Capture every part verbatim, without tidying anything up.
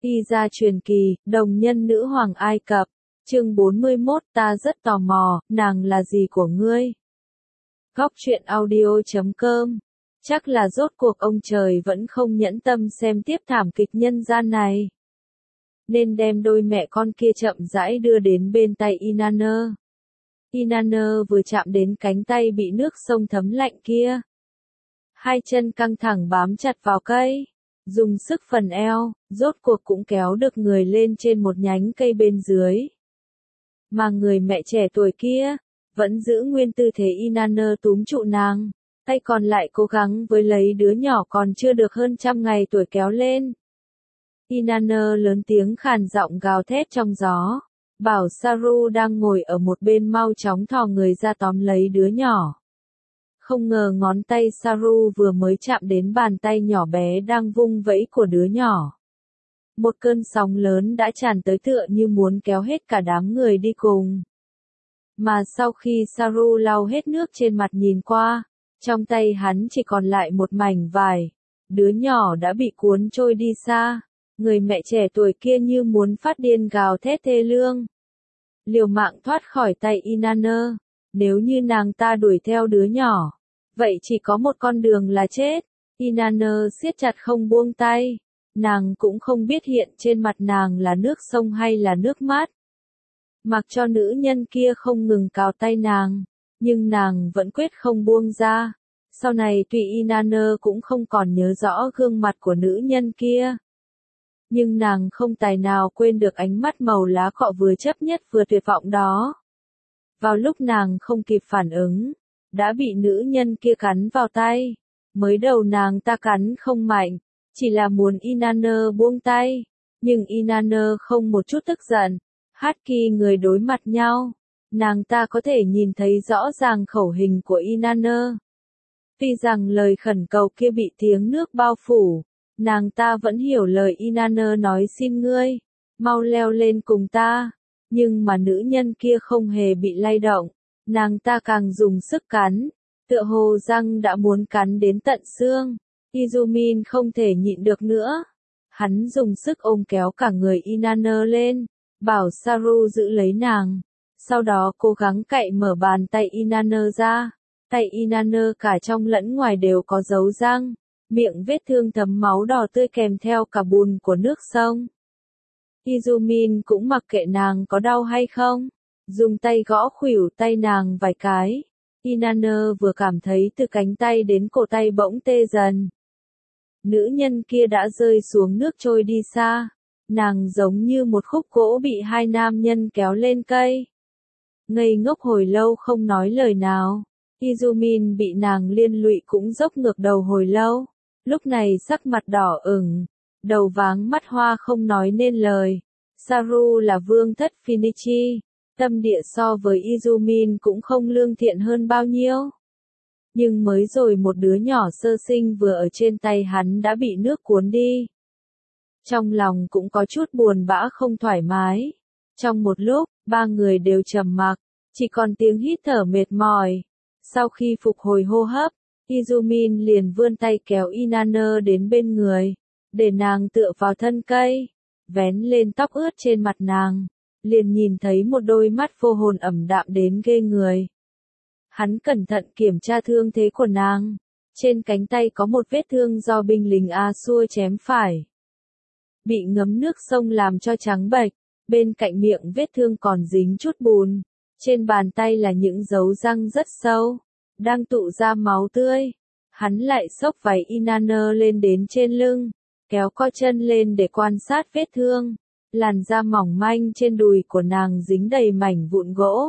Y gia truyền kỳ, đồng nhân nữ hoàng Ai Cập. Chương bốn mươi mốt, ta rất tò mò, nàng là gì của ngươi? Góc truyện audio chấm com. Chắc là rốt cuộc ông trời vẫn không nhẫn tâm xem tiếp thảm kịch nhân gian này, nên đem đôi mẹ con kia chậm rãi đưa đến bên tay Inanna. Inanna vừa chạm đến cánh tay bị nước sông thấm lạnh kia, hai chân căng thẳng bám chặt vào cây, dùng sức phần eo, rốt cuộc cũng kéo được người lên trên một nhánh cây bên dưới. Mà người mẹ trẻ tuổi kia vẫn giữ nguyên tư thế Inanna túm trụ nàng, tay còn lại cố gắng với lấy đứa nhỏ còn chưa được hơn trăm ngày tuổi kéo lên. Inanna lớn tiếng khàn giọng gào thét trong gió, bảo Saru đang ngồi ở một bên mau chóng thò người ra tóm lấy đứa nhỏ. Không ngờ ngón tay Saru vừa mới chạm đến bàn tay nhỏ bé đang vung vẫy của đứa nhỏ, một cơn sóng lớn đã tràn tới tựa như muốn kéo hết cả đám người đi cùng. Mà sau khi Saru lau hết nước trên mặt nhìn qua, trong tay hắn chỉ còn lại một mảnh vải, đứa nhỏ đã bị cuốn trôi đi xa. Người mẹ trẻ tuổi kia như muốn phát điên gào thét thê lương, liều mạng thoát khỏi tay Inanna. Nếu như nàng ta đuổi theo đứa nhỏ, vậy chỉ có một con đường là chết. Inanna siết chặt không buông tay, nàng cũng không biết hiện trên mặt nàng là nước sông hay là nước mắt. Mặc cho nữ nhân kia không ngừng cào tay nàng, nhưng nàng vẫn quyết không buông ra. Sau này tuy Inanna cũng không còn nhớ rõ gương mặt của nữ nhân kia, nhưng nàng không tài nào quên được ánh mắt màu lá cọ vừa chấp nhất vừa tuyệt vọng đó. Vào lúc nàng không kịp phản ứng, đã bị nữ nhân kia cắn vào tay. Mới đầu nàng ta cắn không mạnh, chỉ là muốn Inanna buông tay, nhưng Inanna không một chút tức giận. Hắc Kỳ người đối mặt nhau, nàng ta có thể nhìn thấy rõ ràng khẩu hình của Inanna. Tuy rằng lời khẩn cầu kia bị tiếng nước bao phủ, nàng ta vẫn hiểu lời Inanna nói xin ngươi, mau leo lên cùng ta. Nhưng mà nữ nhân kia không hề bị lay động, nàng ta càng dùng sức cắn, tựa hồ răng đã muốn cắn đến tận xương. Izumin không thể nhịn được nữa, hắn dùng sức ôm kéo cả người Inanna lên, bảo Saru giữ lấy nàng, sau đó cố gắng cạy mở bàn tay Inanna ra. Tay Inanna cả trong lẫn ngoài đều có dấu răng, miệng vết thương thấm máu đỏ tươi kèm theo cả bùn của nước sông. Izumin cũng mặc kệ nàng có đau hay không, dùng tay gõ khuỷu tay nàng vài cái. Inanna vừa cảm thấy từ cánh tay đến cổ tay bỗng tê dần. Nữ nhân kia đã rơi xuống nước trôi đi xa, nàng giống như một khúc gỗ bị hai nam nhân kéo lên cây. Ngây ngốc hồi lâu không nói lời nào, Izumin bị nàng liên lụy cũng dốc ngược đầu hồi lâu, lúc này sắc mặt đỏ ửng, đầu váng mắt hoa không nói nên lời. Saru là vương thất Phoenici, tâm địa so với Izumin cũng không lương thiện hơn bao nhiêu. Nhưng mới rồi một đứa nhỏ sơ sinh vừa ở trên tay hắn đã bị nước cuốn đi. Trong lòng cũng có chút buồn bã không thoải mái. Trong một lúc, ba người đều trầm mặc, chỉ còn tiếng hít thở mệt mỏi. Sau khi phục hồi hô hấp, Izumin liền vươn tay kéo Inanna đến bên người, để nàng tựa vào thân cây, vén lên tóc ướt trên mặt nàng, liền nhìn thấy một đôi mắt vô hồn ẩm đạm đến ghê người. Hắn cẩn thận kiểm tra thương thế của nàng, trên cánh tay có một vết thương do binh lính A-xua chém phải, bị ngấm nước sông làm cho trắng bệch, bên cạnh miệng vết thương còn dính chút bùn, trên bàn tay là những dấu răng rất sâu, đang tụ ra máu tươi. Hắn lại xốc váy Inanna lên đến trên lưng, kéo co chân lên để quan sát vết thương. Làn da mỏng manh trên đùi của nàng dính đầy mảnh vụn gỗ.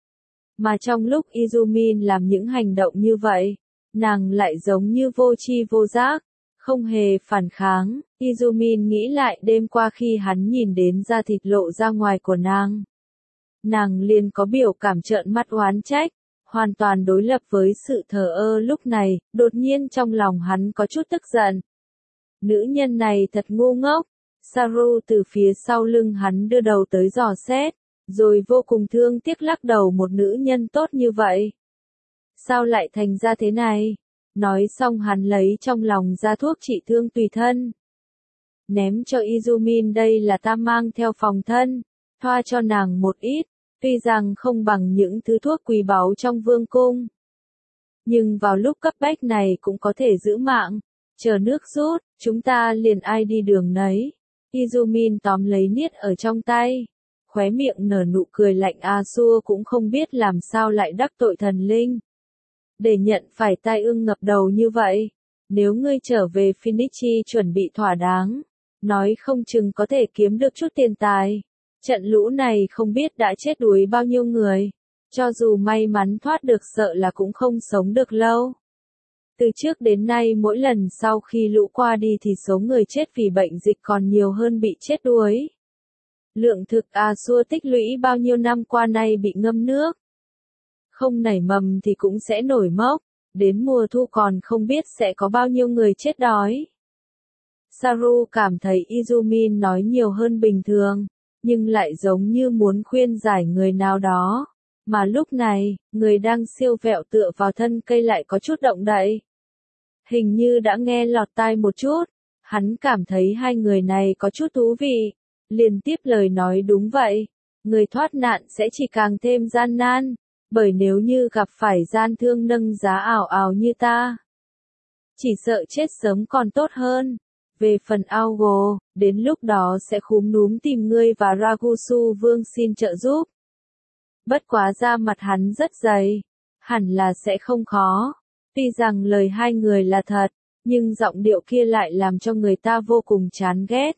Mà trong lúc Izumin làm những hành động như vậy, nàng lại giống như vô tri vô giác, không hề phản kháng. Izumin nghĩ lại đêm qua khi hắn nhìn đến da thịt lộ ra ngoài của nàng, nàng liền có biểu cảm trợn mắt oán trách, hoàn toàn đối lập với sự thờ ơ lúc này. Đột nhiên trong lòng hắn có chút tức giận. Nữ nhân này thật ngu ngốc. Saru từ phía sau lưng hắn đưa đầu tới dò xét, rồi vô cùng thương tiếc lắc đầu, một nữ nhân tốt như vậy, sao lại thành ra thế này? Nói xong hắn lấy trong lòng ra thuốc trị thương tùy thân. ném cho Izumin, đây là ta mang theo phòng thân, thoa cho nàng một ít, tuy rằng không bằng những thứ thuốc quý báu trong vương cung. Nhưng vào lúc cấp bách này cũng có thể giữ mạng, chờ nước rút, chúng ta liền ai đi đường nấy. Izumin tóm lấy niết ở trong tay, khóe miệng nở nụ cười lạnh. Asua cũng không biết làm sao lại đắc tội thần linh, để nhận phải tai ương ngập đầu như vậy. Nếu ngươi trở về Phoenixi chuẩn bị thỏa đáng, nói không chừng có thể kiếm được chút tiền tài. Trận lũ này không biết đã chết đuối bao nhiêu người, cho dù may mắn thoát được sợ là cũng không sống được lâu. Từ trước đến nay mỗi lần sau khi lũ qua đi thì số người chết vì bệnh dịch còn nhiều hơn bị chết đuối. Lượng thực Asua tích lũy bao nhiêu năm qua nay bị ngâm nước. Không nảy mầm thì cũng sẽ nổi mốc, đến mùa thu còn không biết sẽ có bao nhiêu người chết đói. Saru cảm thấy Izumin nói nhiều hơn bình thường, nhưng lại giống như muốn khuyên giải người nào đó. Mà lúc này, người đang siêu vẹo tựa vào thân cây lại có chút động đậy. Hình như đã nghe lọt tai một chút, hắn cảm thấy hai người này có chút thú vị. Liền tiếp lời nói đúng vậy, người thoát nạn sẽ chỉ càng thêm gian nan, bởi nếu như gặp phải gian thương nâng giá ảo ảo như ta, chỉ sợ chết sớm còn tốt hơn. Về phần Augo, đến lúc đó sẽ khúm núm tìm ngươi và Ragusu Vương xin trợ giúp. Bất quá da mặt hắn rất dày, hẳn là sẽ không khó. Tuy rằng lời hai người là thật, nhưng giọng điệu kia lại làm cho người ta vô cùng chán ghét.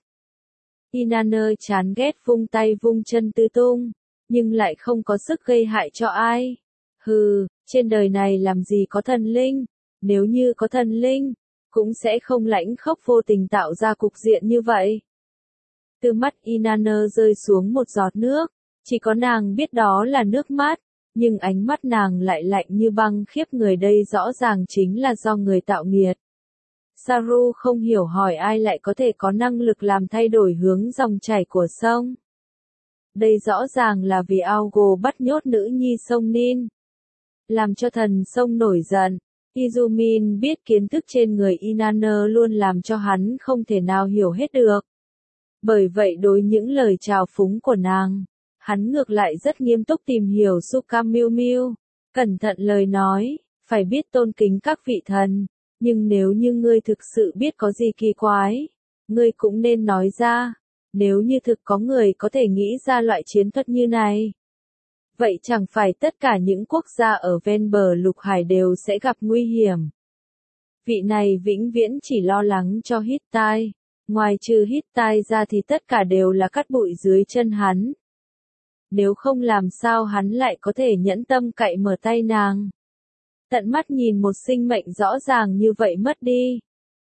Inanna chán ghét vung tay vung chân tứ tung, nhưng lại không có sức gây hại cho ai. Hừ, trên đời này làm gì có thần linh, nếu như có thần linh, cũng sẽ không lãnh khốc vô tình tạo ra cục diện như vậy. Từ mắt Inanna rơi xuống một giọt nước, chỉ có nàng biết đó là nước mắt, nhưng ánh mắt nàng lại lạnh như băng, khiếp người, đây rõ ràng chính là do người tạo nghiệt. Saru không hiểu hỏi ai lại có thể có năng lực làm thay đổi hướng dòng chảy của sông. Đây rõ ràng là vì Augo bắt nhốt nữ nhi sông Nin, làm cho thần sông nổi giận. Izumin biết kiến thức trên người Inanna luôn làm cho hắn không thể nào hiểu hết được. Bởi vậy đối những lời trào phúng của nàng, hắn ngược lại rất nghiêm túc tìm hiểu. Suka Miu Miu, cẩn thận lời nói, phải biết tôn kính các vị thần, nhưng nếu như ngươi thực sự biết có gì kỳ quái, ngươi cũng nên nói ra, nếu như thực có người có thể nghĩ ra loại chiến thuật như này. Vậy chẳng phải tất cả những quốc gia ở ven bờ lục hải đều sẽ gặp nguy hiểm. Vị này vĩnh viễn chỉ lo lắng cho Hittite, ngoài trừ Hittite ra thì tất cả đều là cát bụi dưới chân hắn. Nếu không làm sao hắn lại có thể nhẫn tâm cậy mở tay nàng. Tận mắt nhìn một sinh mệnh rõ ràng như vậy mất đi.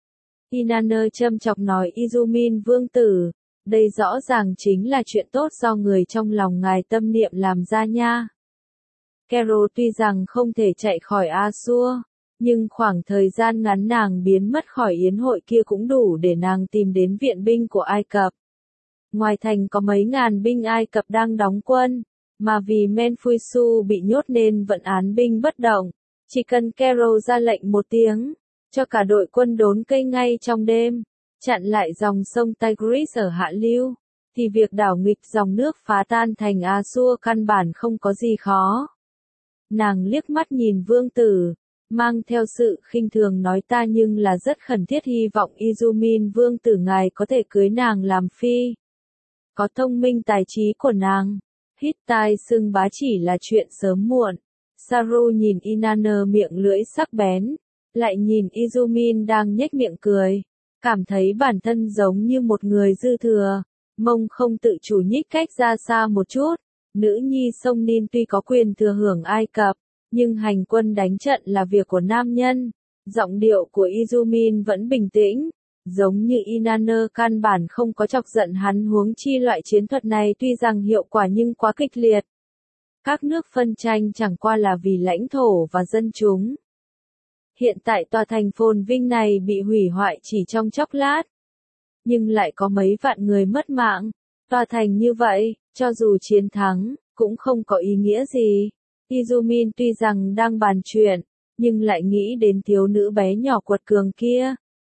Inanna châm chọc nói Izumin vương tử, đây rõ ràng chính là chuyện tốt do người trong lòng ngài tâm niệm làm ra nha. Carol tuy rằng không thể chạy khỏi Asua, nhưng khoảng thời gian ngắn nàng biến mất khỏi yến hội kia cũng đủ để nàng tìm đến viện binh của Ai Cập. Ngoài thành có mấy ngàn binh Ai Cập đang đóng quân, mà vì Menfuisu bị nhốt nên vận án binh bất động. Chỉ cần Carol ra lệnh một tiếng, cho cả đội quân đốn cây ngay trong đêm, chặn lại dòng sông Tigris ở hạ lưu, thì việc đảo nghịch dòng nước phá tan thành Asua căn bản không có gì khó. Nàng liếc mắt nhìn vương tử, mang theo sự khinh thường nói ta nhưng là rất khẩn thiết hy vọng Izumin vương tử ngài có thể cưới nàng làm phi. Có thông minh tài trí của nàng, Hittite xưng bá chỉ là chuyện sớm muộn. Saru nhìn Inanna miệng lưỡi sắc bén, lại nhìn Izumin đang nhếch miệng cười, cảm thấy bản thân giống như một người dư thừa, mông không tự chủ nhích cách ra xa một chút. Nữ nhi sông Nin tuy có quyền thừa hưởng Ai Cập, nhưng hành quân đánh trận là việc của nam nhân. Giọng điệu của Izumin vẫn bình tĩnh, giống như Inanna căn bản không có chọc giận hắn, huống chi loại chiến thuật này tuy rằng hiệu quả nhưng quá kịch liệt. Các nước phân tranh chẳng qua là vì lãnh thổ và dân chúng. Hiện tại tòa thành phồn vinh này bị hủy hoại chỉ trong chốc lát, nhưng lại có mấy vạn người mất mạng. Tòa thành như vậy, cho dù chiến thắng, cũng không có ý nghĩa gì. Izumin tuy rằng đang bàn chuyện, nhưng lại nghĩ đến thiếu nữ bé nhỏ quật cường kia,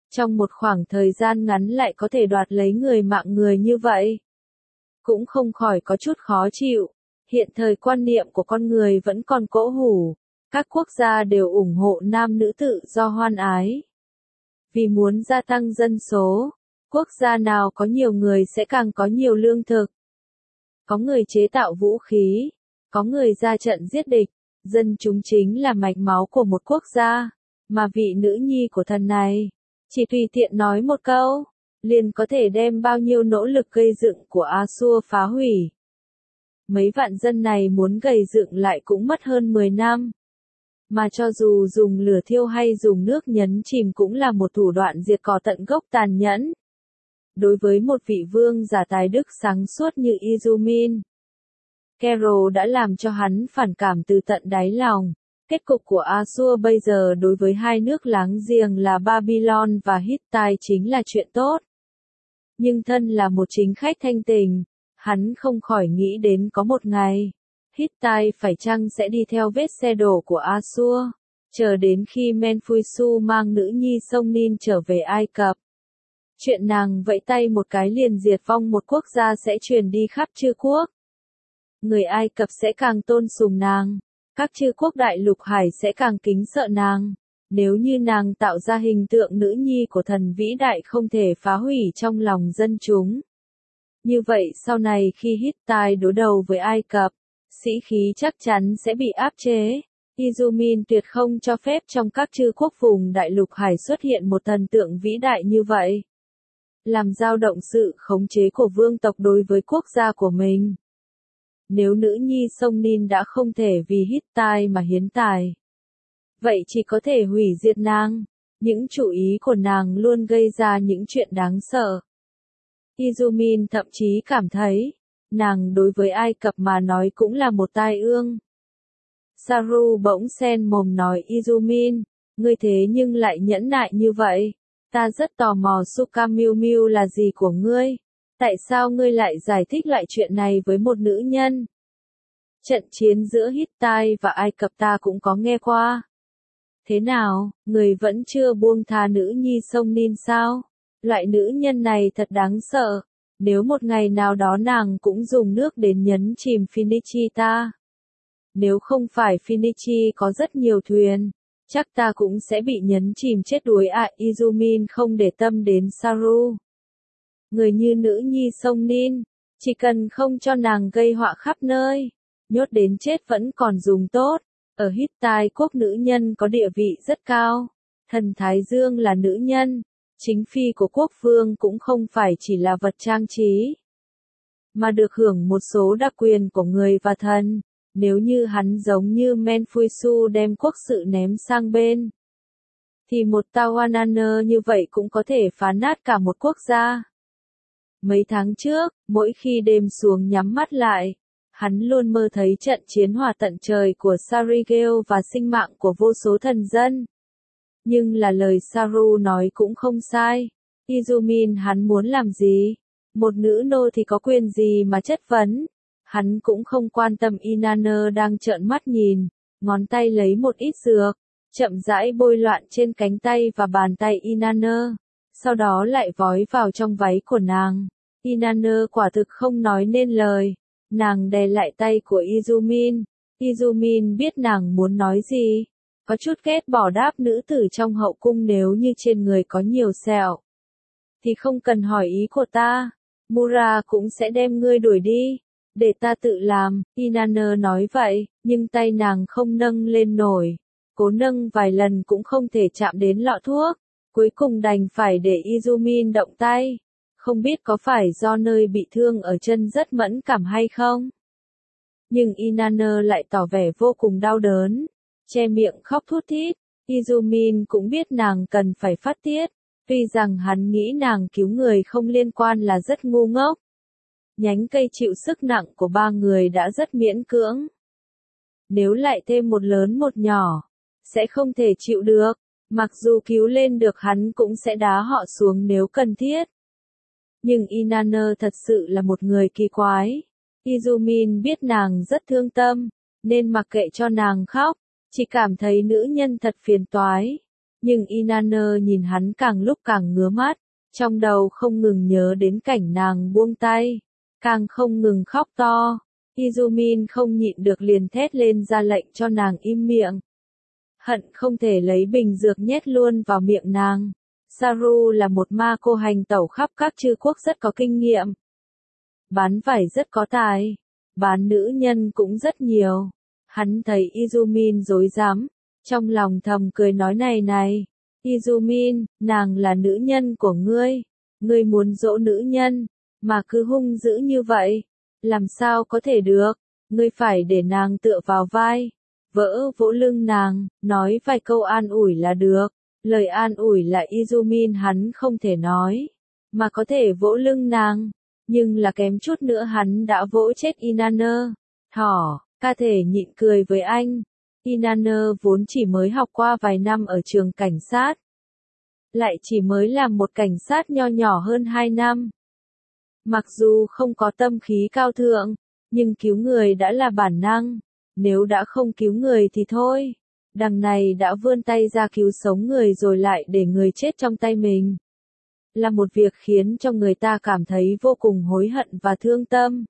trong một khoảng thời gian ngắn lại có thể đoạt lấy người mạng người như vậy. Cũng không khỏi có chút khó chịu. Hiện thời quan niệm của con người vẫn còn cỗ hủ. Các quốc gia đều ủng hộ nam nữ tự do hoan ái. Vì muốn gia tăng dân số, quốc gia nào có nhiều người sẽ càng có nhiều lương thực. Có người chế tạo vũ khí, có người ra trận giết địch, dân chúng chính là mạch máu của một quốc gia, mà vị nữ nhi của thần này, chỉ tùy tiện nói một câu, liền có thể đem bao nhiêu nỗ lực gây dựng của A-xua phá hủy. Mấy vạn dân này muốn gây dựng lại cũng mất hơn mười năm. Mà cho dù dùng lửa thiêu hay dùng nước nhấn chìm cũng là một thủ đoạn diệt cỏ tận gốc tàn nhẫn. Đối với một vị vương giả tài đức sáng suốt như Izumin, Kero đã làm cho hắn phản cảm từ tận đáy lòng. Kết cục của A-xua bây giờ đối với hai nước láng giềng là Babylon và Hittite chính là chuyện tốt. Nhưng thân là một chính khách thanh tình, hắn không khỏi nghĩ đến có một ngày, Hittite phải chăng sẽ đi theo vết xe đổ của A-xua, chờ đến khi Menfuisu mang nữ nhi sông Nin trở về Ai Cập. Chuyện nàng vẫy tay một cái liền diệt vong một quốc gia sẽ truyền đi khắp chư quốc. Người Ai Cập sẽ càng tôn sùng nàng, các chư quốc đại lục hải sẽ càng kính sợ nàng. Nếu như nàng tạo ra hình tượng nữ nhi của thần vĩ đại không thể phá hủy trong lòng dân chúng. Như vậy sau này khi Hittite đối đầu với Ai Cập, sĩ khí chắc chắn sẽ bị áp chế. Izumin tuyệt không cho phép trong các chư quốc vùng đại lục hải xuất hiện một thần tượng vĩ đại như vậy. Làm dao động sự khống chế của vương tộc đối với quốc gia của mình. Nếu nữ nhi sông Nin đã không thể vì Hittite mà hiến tài, vậy chỉ có thể hủy diệt nàng. Những chủ ý của nàng luôn gây ra những chuyện đáng sợ. Izumin thậm chí cảm thấy, nàng đối với Ai Cập mà nói cũng là một tai ương. Saru bỗng sen mồm nói Izumin, ngươi thế nhưng lại nhẫn nại như vậy. Ta rất tò mò Sukamilmiu là gì của ngươi. Tại sao ngươi lại giải thích lại chuyện này với một nữ nhân? Trận chiến giữa Hittite và Ai Cập ta cũng có nghe qua. Thế nào, người vẫn chưa buông tha nữ nhi sông Nin sao? Loại nữ nhân này thật đáng sợ. Nếu một ngày nào đó nàng cũng dùng nước đến nhấn chìm Phoenicia ta. Nếu không phải Phoenicia có rất nhiều thuyền, chắc ta cũng sẽ bị nhấn chìm chết đuối ạ. À, Izumin không để tâm đến Saru. Người như nữ nhi sông Nin, chỉ cần không cho nàng gây họa khắp nơi, nhốt đến chết vẫn còn dùng tốt. Ở Hittite quốc nữ nhân có địa vị rất cao. Thần Thái Dương là nữ nhân. Chính phi của quốc vương cũng không phải chỉ là vật trang trí, mà được hưởng một số đặc quyền của người và thần. Nếu như hắn giống như Menfuisu đem quốc sự ném sang bên, thì một Tawananner như vậy cũng có thể phá nát cả một quốc gia. Mấy tháng trước, mỗi khi đêm xuống nhắm mắt lại, hắn luôn mơ thấy trận chiến hỏa tận trời của Sarigel và sinh mạng của vô số thần dân. Nhưng là lời Saru nói cũng không sai. Izumin hắn muốn làm gì? Một nữ nô thì có quyền gì mà chất vấn? Hắn cũng không quan tâm Inanna đang trợn mắt nhìn, ngón tay lấy một ít dược, chậm rãi bôi loạn trên cánh tay và bàn tay Inanna, sau đó lại vói vào trong váy của nàng. Inanna quả thực không nói nên lời, nàng đè lại tay của Izumin. Izumin biết nàng muốn nói gì. Có chút ghét bỏ đáp nữ tử trong hậu cung nếu như trên người có nhiều sẹo. Thì không cần hỏi ý của ta. Mura cũng sẽ đem ngươi đuổi đi. Để ta tự làm. Inanna nói vậy, nhưng tay nàng không nâng lên nổi. Cố nâng vài lần cũng không thể chạm đến lọ thuốc. Cuối cùng đành phải để Izumin động tay. Không biết có phải do nơi bị thương ở chân rất mẫn cảm hay không? Nhưng Inanna lại tỏ vẻ vô cùng đau đớn. Che miệng khóc thút thít. Izumin cũng biết nàng cần phải phát tiết, tuy rằng hắn nghĩ nàng cứu người không liên quan là rất ngu ngốc. Nhánh cây chịu sức nặng của ba người đã rất miễn cưỡng. Nếu lại thêm một lớn một nhỏ, sẽ không thể chịu được. Mặc dù cứu lên được hắn cũng sẽ đá họ xuống nếu cần thiết. Nhưng Inanna thật sự là một người kỳ quái. Izumin biết nàng rất thương tâm, nên mặc kệ cho nàng khóc. Chỉ cảm thấy nữ nhân thật phiền toái. Nhưng Inanna nhìn hắn càng lúc càng ngứa mắt, trong đầu không ngừng nhớ đến cảnh nàng buông tay, càng không ngừng khóc to. Izumin không nhịn được liền thét lên ra lệnh cho nàng im miệng. Hận không thể lấy bình dược nhét luôn vào miệng nàng. Saru là một ma cô hành tẩu khắp các chư quốc rất có kinh nghiệm. Bán vải rất có tài, bán nữ nhân cũng rất nhiều. Hắn thấy Izumin rối rắm, trong lòng thầm cười nói này này, Izumin, nàng là nữ nhân của ngươi, ngươi muốn dỗ nữ nhân, mà cứ hung dữ như vậy, làm sao có thể được, ngươi phải để nàng tựa vào vai, vỡ vỗ lưng nàng, nói vài câu an ủi là được. Lời an ủi là Izumin hắn không thể nói, mà có thể vỗ lưng nàng, nhưng là kém chút nữa hắn đã vỗ chết Inanna. Thỏ, ca thể nhịn cười với anh. Inanna vốn chỉ mới học qua vài năm ở trường cảnh sát, lại chỉ mới làm một cảnh sát nho nhỏ hơn hai năm. Mặc dù không có tâm khí cao thượng, nhưng cứu người đã là bản năng, nếu đã không cứu người thì thôi. Đằng này đã vươn tay ra cứu sống người rồi lại để người chết trong tay mình. Là một việc khiến cho người ta cảm thấy vô cùng hối hận và thương tâm.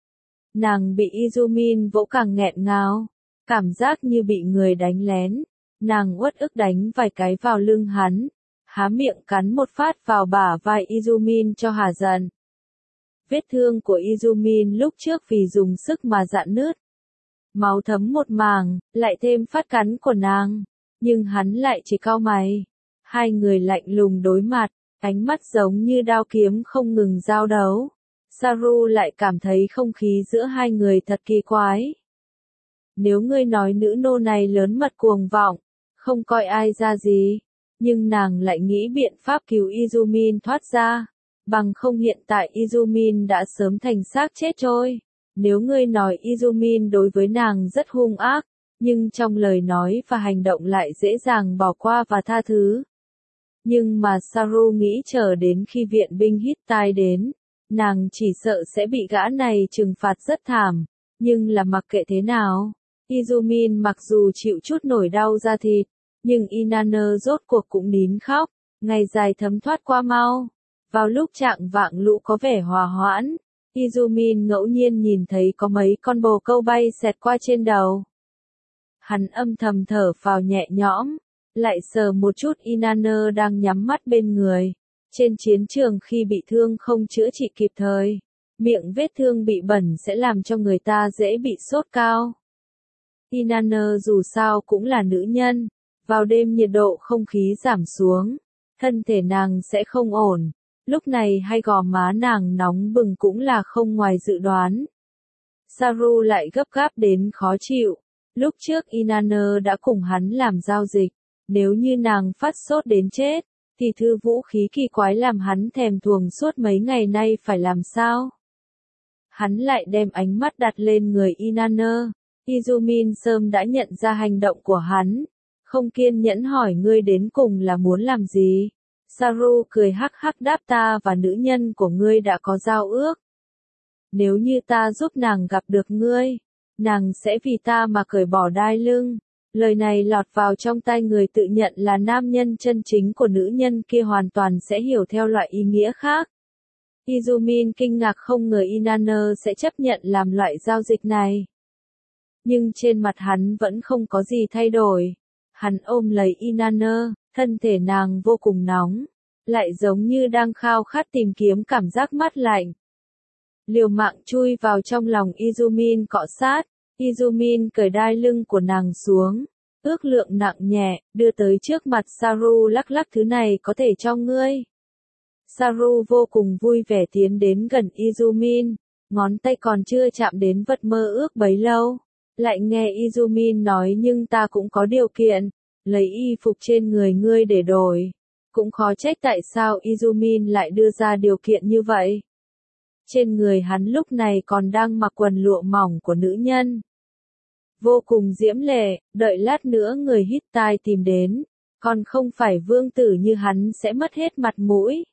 Nàng bị Izumin vỗ càng nghẹn ngào, cảm giác như bị người đánh lén. Nàng uất ức đánh vài cái vào lưng hắn, há miệng cắn một phát vào bả vai Izumin cho hả giận. Vết thương của Izumin lúc trước vì dùng sức mà rạn nứt. Máu thấm một mảng, lại thêm phát cắn của nàng, nhưng hắn lại chỉ cau mày. Hai người lạnh lùng đối mặt, ánh mắt giống như đao kiếm không ngừng giao đấu. Saru lại cảm thấy không khí giữa hai người thật kỳ quái. Nếu ngươi nói nữ nô này lớn mật cuồng vọng, không coi ai ra gì, nhưng nàng lại nghĩ biện pháp cứu Izumin thoát ra, bằng không hiện tại Izumin đã sớm thành xác chết trôi. Nếu ngươi nói Izumin đối với nàng rất hung ác, nhưng trong lời nói và hành động lại dễ dàng bỏ qua và tha thứ. Nhưng mà Saru nghĩ chờ đến khi viện binh Hittite đến, nàng chỉ sợ sẽ bị gã này trừng phạt rất thảm, nhưng là mặc kệ thế nào. Izumin mặc dù chịu chút nổi đau da thịt, nhưng Inanna rốt cuộc cũng nín khóc, ngày dài thấm thoát qua mau. Vào lúc trạng vạng lũ có vẻ hòa hoãn, Izumin ngẫu nhiên nhìn thấy có mấy con bồ câu bay xẹt qua trên đầu. Hắn âm thầm thở phào nhẹ nhõm, lại sờ một chút Inanna đang nhắm mắt bên người. Trên chiến trường khi bị thương không chữa trị kịp thời, miệng vết thương bị bẩn sẽ làm cho người ta dễ bị sốt cao. Inanna dù sao cũng là nữ nhân, vào đêm nhiệt độ không khí giảm xuống, thân thể nàng sẽ không ổn. Lúc này hai gò má nàng nóng bừng cũng là không ngoài dự đoán. Saru lại gấp gáp đến khó chịu. Lúc trước Inanna đã cùng hắn làm giao dịch, nếu như nàng phát sốt đến chết, thì thư vũ khí kỳ quái làm hắn thèm thuồng suốt mấy ngày nay phải làm sao? Hắn lại đem ánh mắt đặt lên người Inanna. Izumin sớm đã nhận ra hành động của hắn, không kiên nhẫn hỏi ngươi đến cùng là muốn làm gì? Saru cười hắc hắc đáp ta và nữ nhân của ngươi đã có giao ước. Nếu như ta giúp nàng gặp được ngươi, nàng sẽ vì ta mà cởi bỏ đai lưng. Lời này lọt vào trong tai người tự nhận là nam nhân chân chính của nữ nhân kia hoàn toàn sẽ hiểu theo loại ý nghĩa khác. Izumin kinh ngạc không ngờ Inanna sẽ chấp nhận làm loại giao dịch này. Nhưng trên mặt hắn vẫn không có gì thay đổi. Hắn ôm lấy Inanna, thân thể nàng vô cùng nóng, lại giống như đang khao khát tìm kiếm cảm giác mát lạnh. Liều mạng chui vào trong lòng Izumin cọ sát, Izumin cởi đai lưng của nàng xuống, ước lượng nặng nhẹ, đưa tới trước mặt Saru lắc lắc thứ này có thể cho ngươi. Saru vô cùng vui vẻ tiến đến gần Izumin, ngón tay còn chưa chạm đến vật mơ ước bấy lâu. Lại nghe Izumin nói nhưng ta cũng có điều kiện, lấy y phục trên người ngươi để đổi. Cũng khó trách tại sao Izumin lại đưa ra điều kiện như vậy. Trên người hắn lúc này còn đang mặc quần lụa mỏng của nữ nhân. Vô cùng diễm lệ, đợi lát nữa người Hittite tìm đến, còn không phải vương tử như hắn sẽ mất hết mặt mũi.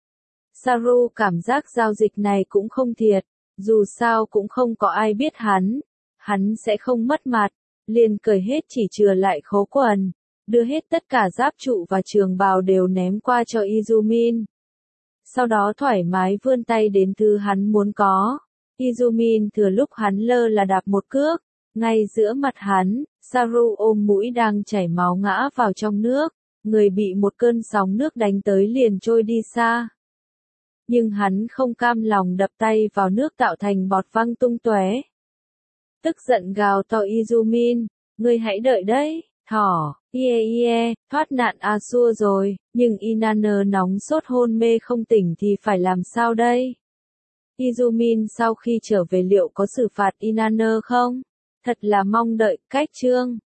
Saru cảm giác giao dịch này cũng không thiệt, dù sao cũng không có ai biết hắn. Hắn sẽ không mất mặt, liền cởi hết chỉ chừa lại khố quần, đưa hết tất cả giáp trụ và trường bào đều ném qua cho Izumin. Sau đó thoải mái vươn tay đến thứ hắn muốn có. Izumin thừa lúc hắn lơ là đạp một cước, ngay giữa mặt hắn, Saru ôm mũi đang chảy máu ngã vào trong nước, người bị một cơn sóng nước đánh tới liền trôi đi xa. Nhưng hắn không cam lòng đập tay vào nước tạo thành bọt văng tung tóe. Tức giận gào to Izumin, ngươi hãy đợi đấy, thỏ, ie ie, thoát nạn Asur rồi, nhưng Inanna nóng sốt hôn mê không tỉnh thì phải làm sao đây? Izumin sau khi trở về liệu có xử phạt Inanna không? Thật là mong đợi, cách chương.